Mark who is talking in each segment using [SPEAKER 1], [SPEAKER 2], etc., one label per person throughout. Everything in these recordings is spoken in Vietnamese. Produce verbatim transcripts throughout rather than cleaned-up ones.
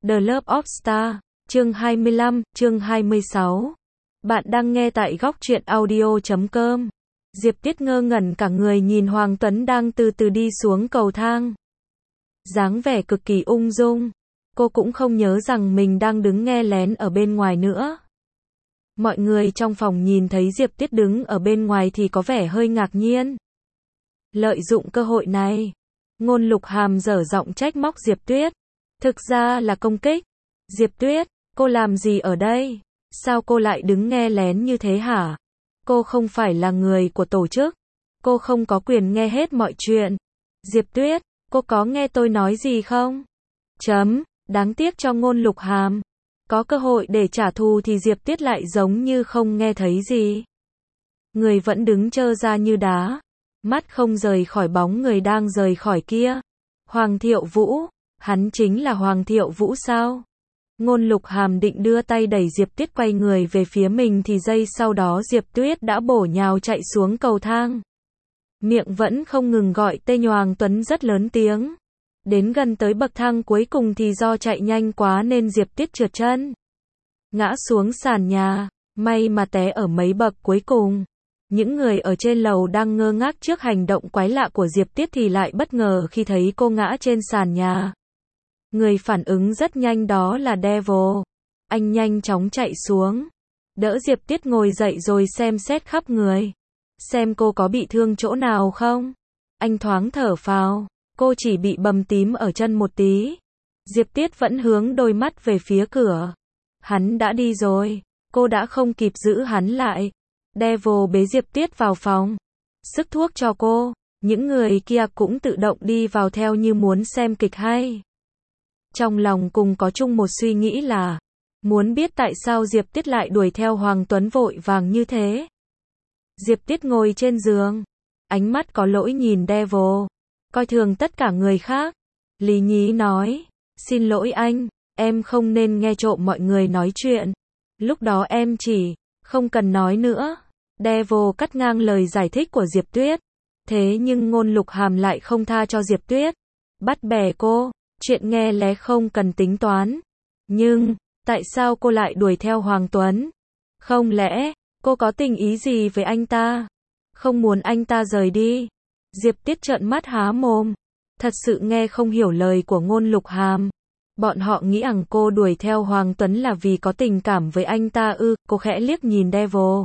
[SPEAKER 1] The Love of Star, chương hai mươi lăm, chương hai mươi sáu. Bạn đang nghe tại góc truyện audio chấm com. Diệp Tiết ngơ ngẩn cả người nhìn Hoàng Tuấn đang từ từ đi xuống cầu thang. Dáng vẻ cực kỳ ung dung. Cô cũng không nhớ rằng mình đang đứng nghe lén ở bên ngoài nữa. Mọi người trong phòng nhìn thấy Diệp Tiết đứng ở bên ngoài thì có vẻ hơi ngạc nhiên. Lợi dụng cơ hội này, Ngôn Lục Hàm dở giọng trách móc Diệp Tuyết. Thực ra là công kích. Diệp Tuyết, cô làm gì ở đây? Sao cô lại đứng nghe lén như thế hả? Cô không phải là người của tổ chức. Cô không có quyền nghe hết mọi chuyện. Diệp Tuyết, cô có nghe tôi nói gì không? Chấm, đáng tiếc cho Ngôn Lục Hàm. Có cơ hội để trả thù thì Diệp Tuyết lại giống như không nghe thấy gì. Người vẫn đứng trơ ra như đá. Mắt không rời khỏi bóng người đang rời khỏi kia. Hoàng Thiệu Vũ, hắn chính là Hoàng Thiệu Vũ sao? Ngôn Lục Hàm định đưa tay đẩy Diệp Tuyết quay người về phía mình thì giây sau đó Diệp Tuyết đã bổ nhào chạy xuống cầu thang. Miệng vẫn không ngừng gọi tên Hoàng Tuấn rất lớn tiếng. Đến gần tới bậc thang cuối cùng thì do chạy nhanh quá nên Diệp Tuyết trượt chân. Ngã xuống sàn nhà, may mà té ở mấy bậc cuối cùng. Những người ở trên lầu đang ngơ ngác trước hành động quái lạ của Diệp Tuyết thì lại bất ngờ khi thấy cô ngã trên sàn nhà. Người phản ứng rất nhanh đó là Devil. Anh nhanh chóng chạy xuống, đỡ Diệp Tuyết ngồi dậy rồi xem xét khắp người. Xem cô có bị thương chỗ nào không? Anh thoáng thở phào, cô chỉ bị bầm tím ở chân một tí. Diệp Tuyết vẫn hướng đôi mắt về phía cửa. Hắn đã đi rồi, cô đã không kịp giữ hắn lại. Devil bế Diệp Tuyết vào phòng, sức thuốc cho cô. Những người kia cũng tự động đi vào theo như muốn xem kịch hay. Trong lòng cùng có chung một suy nghĩ là muốn biết tại sao Diệp Tuyết lại đuổi theo Hoàng Tuấn vội vàng như thế. Diệp Tuyết ngồi trên giường, ánh mắt có lỗi nhìn Devil, coi thường tất cả người khác. Lý Nhí nói, xin lỗi anh, em không nên nghe trộm mọi người nói chuyện. Lúc đó em chỉ, không cần nói nữa. Devil cắt ngang lời giải thích của Diệp Tuyết. Thế nhưng Ngôn Lục Hàm lại không tha cho Diệp Tuyết. Bắt bẻ cô, chuyện nghe lé không cần tính toán. Nhưng, tại sao cô lại đuổi theo Hoàng Tuấn? Không lẽ, cô có tình ý gì với anh ta? Không muốn anh ta rời đi? Diệp Tuyết trợn mắt há mồm. Thật sự nghe không hiểu lời của Ngôn Lục Hàm. Bọn họ nghĩ rằng cô đuổi theo Hoàng Tuấn là vì có tình cảm với anh ta ư? Cô khẽ liếc nhìn Devil.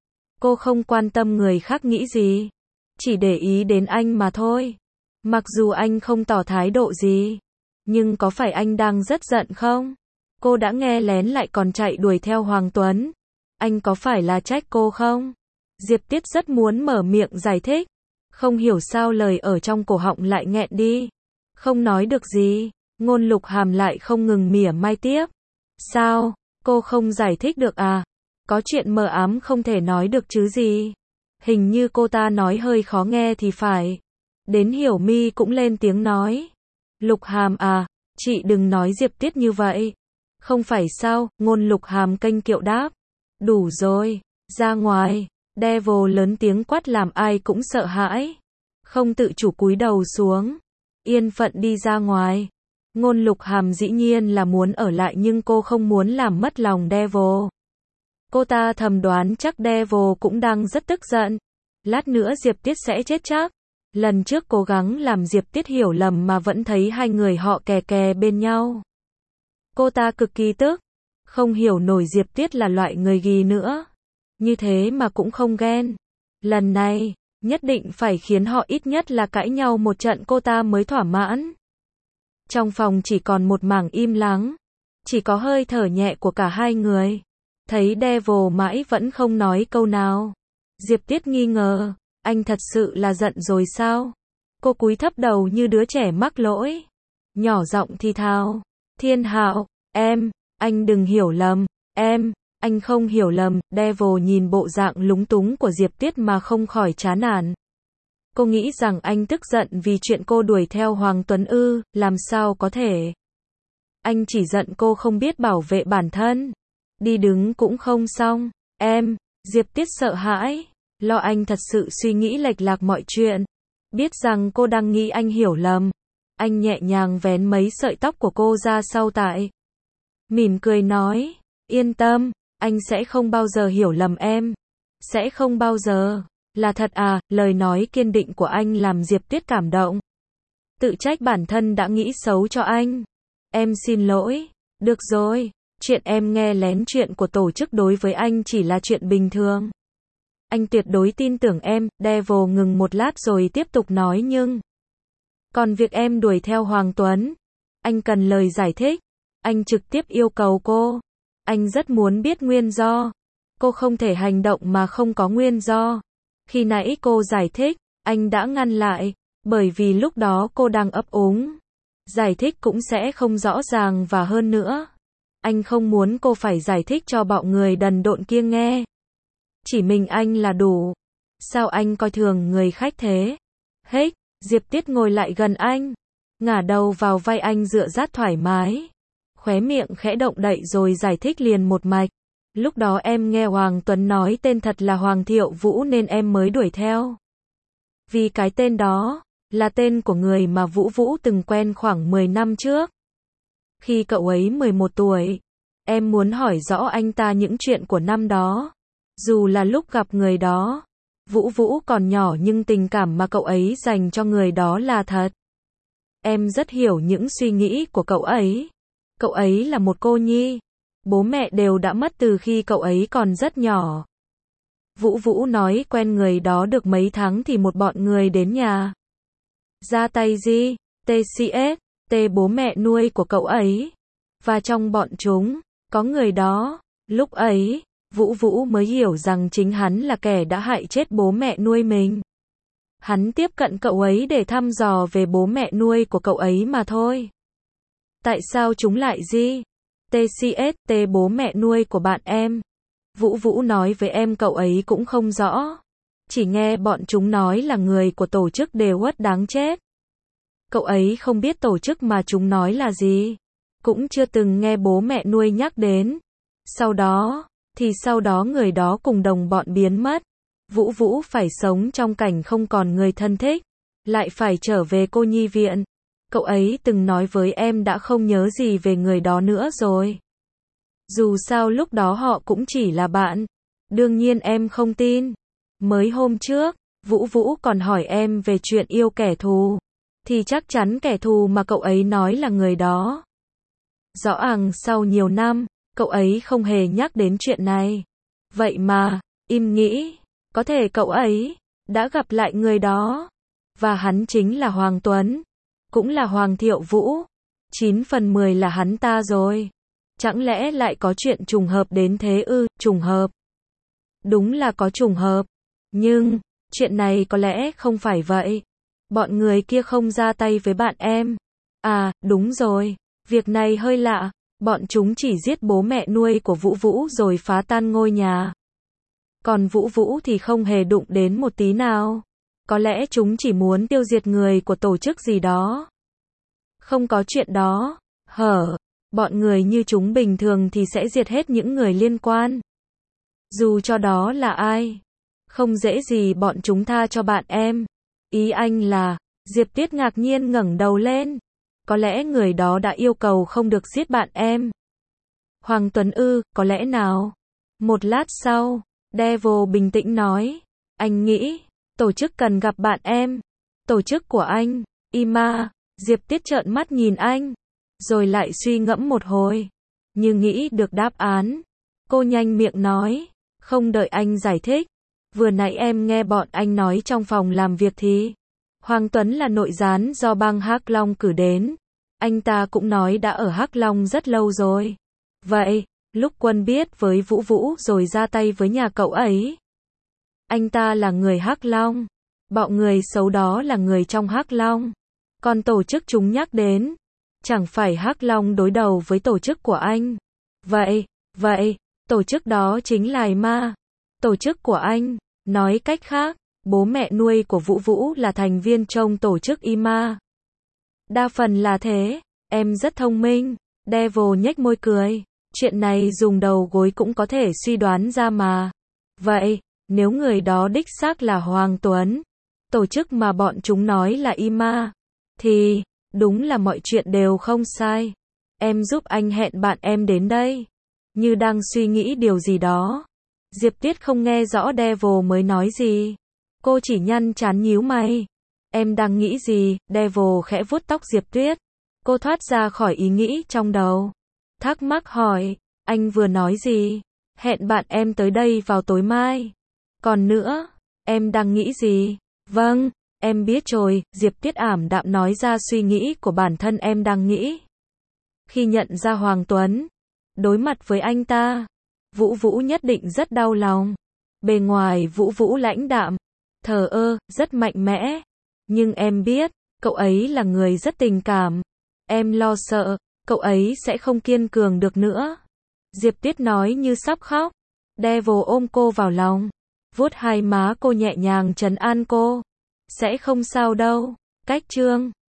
[SPEAKER 1] Cô không quan tâm người khác nghĩ gì. Chỉ để ý đến anh mà thôi. Mặc dù anh không tỏ thái độ gì. Nhưng có phải anh đang rất giận không? Cô đã nghe lén lại còn chạy đuổi theo Hoàng Tuấn. Anh có phải là trách cô không? Diệp Tuyết rất muốn mở miệng giải thích. Không hiểu sao lời ở trong cổ họng lại nghẹn đi. Không nói được gì. Ngôn Lục Hàm lại không ngừng mỉa mai tiếp. Sao? Cô không giải thích được à? Có chuyện mờ ám không thể nói được chứ gì? Hình như cô ta nói hơi khó nghe thì phải. Đến Hiểu Mi cũng lên tiếng nói. Lục Hàm à, chị đừng nói Diệp Tuyết như vậy. Không phải sao? Ngôn Lục Hàm kênh kiệu đáp. Đủ rồi, ra ngoài. Devil lớn tiếng quát làm ai cũng sợ hãi. Không tự chủ cúi đầu xuống. Yên phận đi ra ngoài. Ngôn Lục Hàm dĩ nhiên là muốn ở lại nhưng cô không muốn làm mất lòng Devil. Cô ta thầm đoán chắc Devil cũng đang rất tức giận. Lát nữa Diệp Tuyết sẽ chết chắc. Lần trước cố gắng làm Diệp Tuyết hiểu lầm mà vẫn thấy hai người họ kè kè bên nhau. Cô ta cực kỳ tức. Không hiểu nổi Diệp Tuyết là loại người gì nữa. Như thế mà cũng không ghen. Lần này, nhất định phải khiến họ ít nhất là cãi nhau một trận cô ta mới thỏa mãn. Trong phòng chỉ còn một mảng im lắng. Chỉ có hơi thở nhẹ của cả hai người. Thấy Devil mãi vẫn không nói câu nào. Diệp Tuyết nghi ngờ. Anh thật sự là giận rồi sao? Cô cúi thấp đầu như đứa trẻ mắc lỗi. Nhỏ giọng thì thào. Thiên Hạo, em, anh đừng hiểu lầm. Em, anh không hiểu lầm. Devil nhìn bộ dạng lúng túng của Diệp Tuyết mà không khỏi chán nản. Cô nghĩ rằng anh tức giận vì chuyện cô đuổi theo Hoàng Tuấn ư, làm sao có thể. Anh chỉ giận cô không biết bảo vệ bản thân. Đi đứng cũng không xong. Em, Diệp Tuyết sợ hãi. Lo anh thật sự suy nghĩ lệch lạc mọi chuyện. Biết rằng cô đang nghĩ anh hiểu lầm. Anh nhẹ nhàng vén mấy sợi tóc của cô ra sau tai. mỉm cười nói, yên tâm, anh sẽ không bao giờ hiểu lầm em. Sẽ không bao giờ. Là thật à, lời nói kiên định của anh làm Diệp Tuyết cảm động. Tự trách bản thân đã nghĩ xấu cho anh. Em xin lỗi. Được rồi, chuyện em nghe lén chuyện của tổ chức đối với anh chỉ là chuyện bình thường. Anh tuyệt đối tin tưởng em. Devil ngừng một lát rồi tiếp tục nói nhưng còn việc em đuổi theo Hoàng Tuấn, anh cần lời giải thích. Anh trực tiếp yêu cầu cô. Anh rất muốn biết nguyên do. Cô không thể hành động mà không có nguyên do. Khi nãy cô giải thích, anh đã ngăn lại, bởi vì lúc đó cô đang ấp úng. Giải thích cũng sẽ không rõ ràng và hơn nữa. Anh không muốn cô phải giải thích cho bọn người đần độn kia nghe. Chỉ mình anh là đủ. Sao anh coi thường người khách thế? Hết, Diệp Tuyết ngồi lại gần anh, ngả đầu vào vai anh dựa sát thoải mái. Khóe miệng khẽ động đậy rồi giải thích liền một mạch. Lúc đó em nghe Hoàng Tuấn nói tên thật là Hoàng Thiệu Vũ nên em mới đuổi theo. Vì cái tên đó là tên của người mà Vũ Vũ từng quen khoảng mười năm trước. Khi cậu ấy mười một tuổi, em muốn hỏi rõ anh ta những chuyện của năm đó. Dù là lúc gặp người đó, Vũ Vũ còn nhỏ nhưng tình cảm mà cậu ấy dành cho người đó là thật. Em rất hiểu những suy nghĩ của cậu ấy. Cậu ấy là một cô nhi. Bố mẹ đều đã mất từ khi cậu ấy còn rất nhỏ. Vũ Vũ nói quen người đó được mấy tháng thì một bọn người đến nhà. Ra tay gì? tê xê ét, T bố mẹ nuôi của cậu ấy. Và trong bọn chúng, có người đó. Lúc ấy, Vũ Vũ mới hiểu rằng chính hắn là kẻ đã hại chết bố mẹ nuôi mình. Hắn tiếp cận cậu ấy để thăm dò về bố mẹ nuôi của cậu ấy mà thôi. Tại sao chúng lại gì? tê xê ét, T bố mẹ nuôi của bạn em. Vũ Vũ nói với em cậu ấy cũng không rõ. Chỉ nghe bọn chúng nói là người của tổ chức đều uất đáng chết. Cậu ấy không biết tổ chức mà chúng nói là gì. Cũng chưa từng nghe bố mẹ nuôi nhắc đến. Sau đó, thì sau đó người đó cùng đồng bọn biến mất. Vũ Vũ phải sống trong cảnh không còn người thân thích. Lại phải trở về cô nhi viện. Cậu ấy từng nói với em đã không nhớ gì về người đó nữa rồi. Dù sao lúc đó họ cũng chỉ là bạn. Đương nhiên em không tin. Mới hôm trước, Vũ Vũ còn hỏi em về chuyện yêu kẻ thù. Thì chắc chắn kẻ thù mà cậu ấy nói là người đó. Rõ ràng sau nhiều năm, cậu ấy không hề nhắc đến chuyện này. Vậy mà, im nghĩ, có thể cậu ấy đã gặp lại người đó. Và hắn chính là Hoàng Tuấn. Cũng là Hoàng Thiệu Vũ. chín phần mười là hắn ta rồi. Chẳng lẽ lại có chuyện trùng hợp đến thế ư? Trùng hợp. Đúng là có trùng hợp. Nhưng, chuyện này có lẽ không phải vậy. Bọn người kia không ra tay với bạn em. À, đúng rồi. Việc này hơi lạ. Bọn chúng chỉ giết bố mẹ nuôi của Vũ Vũ rồi phá tan ngôi nhà. Còn Vũ Vũ thì không hề đụng đến một tí nào. Có lẽ chúng chỉ muốn tiêu diệt người của tổ chức gì đó. Không có chuyện đó. Hở. Bọn người như chúng bình thường thì sẽ diệt hết những người liên quan. Dù cho đó là ai. Không dễ gì bọn chúng tha cho bạn em. Ý anh là, Diệp Tuyết ngạc nhiên ngẩng đầu lên. Có lẽ người đó đã yêu cầu không được giết bạn em. Hoàng Tuấn ư, có lẽ nào? Một lát sau, Devil bình tĩnh nói. Anh nghĩ, tổ chức cần gặp bạn em. Tổ chức của anh, Ima. Diệp Tuyết trợn mắt nhìn anh. Rồi lại suy ngẫm một hồi. Như nghĩ được đáp án. Cô nhanh miệng nói. Không đợi anh giải thích. Vừa nãy em nghe bọn anh nói trong phòng làm việc thì Hoàng Tuấn là nội gián do bang Hắc Long cử đến. Anh ta cũng nói đã ở Hắc Long rất lâu rồi. Vậy, lúc Quân biết với Vũ Vũ rồi ra tay với nhà cậu ấy. Anh ta là người Hắc Long. Bọn người xấu đó là người trong Hắc Long. Còn tổ chức chúng nhắc đến. Chẳng phải Hắc Long đối đầu với tổ chức của anh. Vậy, vậy, tổ chức đó chính là Ma. Tổ chức của anh. Nói cách khác, bố mẹ nuôi của Vũ Vũ là thành viên trong tổ chức Ima. Đa phần là thế. Em rất thông minh. Devil nhếch môi cười. Chuyện này dùng đầu gối cũng có thể suy đoán ra mà. Vậy, nếu người đó đích xác là Hoàng Tuấn, tổ chức mà bọn chúng nói là Ima, thì đúng là mọi chuyện đều không sai. Em giúp anh hẹn bạn em đến đây. Như đang suy nghĩ điều gì đó. Diệp Tiết không nghe rõ Devil mới nói gì. Cô chỉ nhăn trán nhíu mày. Em đang nghĩ gì? Devil khẽ vuốt tóc Diệp Tuyết. Cô thoát ra khỏi ý nghĩ trong đầu. Thắc mắc hỏi, anh vừa nói gì? Hẹn bạn em tới đây vào tối mai. Còn nữa, em đang nghĩ gì? Vâng, em biết rồi, Diệp Tiết ảm đạm nói ra suy nghĩ của bản thân em đang nghĩ. Khi nhận ra Hoàng Tuấn, đối mặt với anh ta, Vũ Vũ nhất định rất đau lòng. Bề ngoài Vũ Vũ lãnh đạm, thờ ơ, rất mạnh mẽ. Nhưng em biết, cậu ấy là người rất tình cảm. Em lo sợ, cậu ấy sẽ không kiên cường được nữa. Diệp Tiết nói như sắp khóc. Devil ôm cô vào lòng, vuốt hai má cô nhẹ nhàng trấn an cô. Sẽ không sao đâu. Cách chương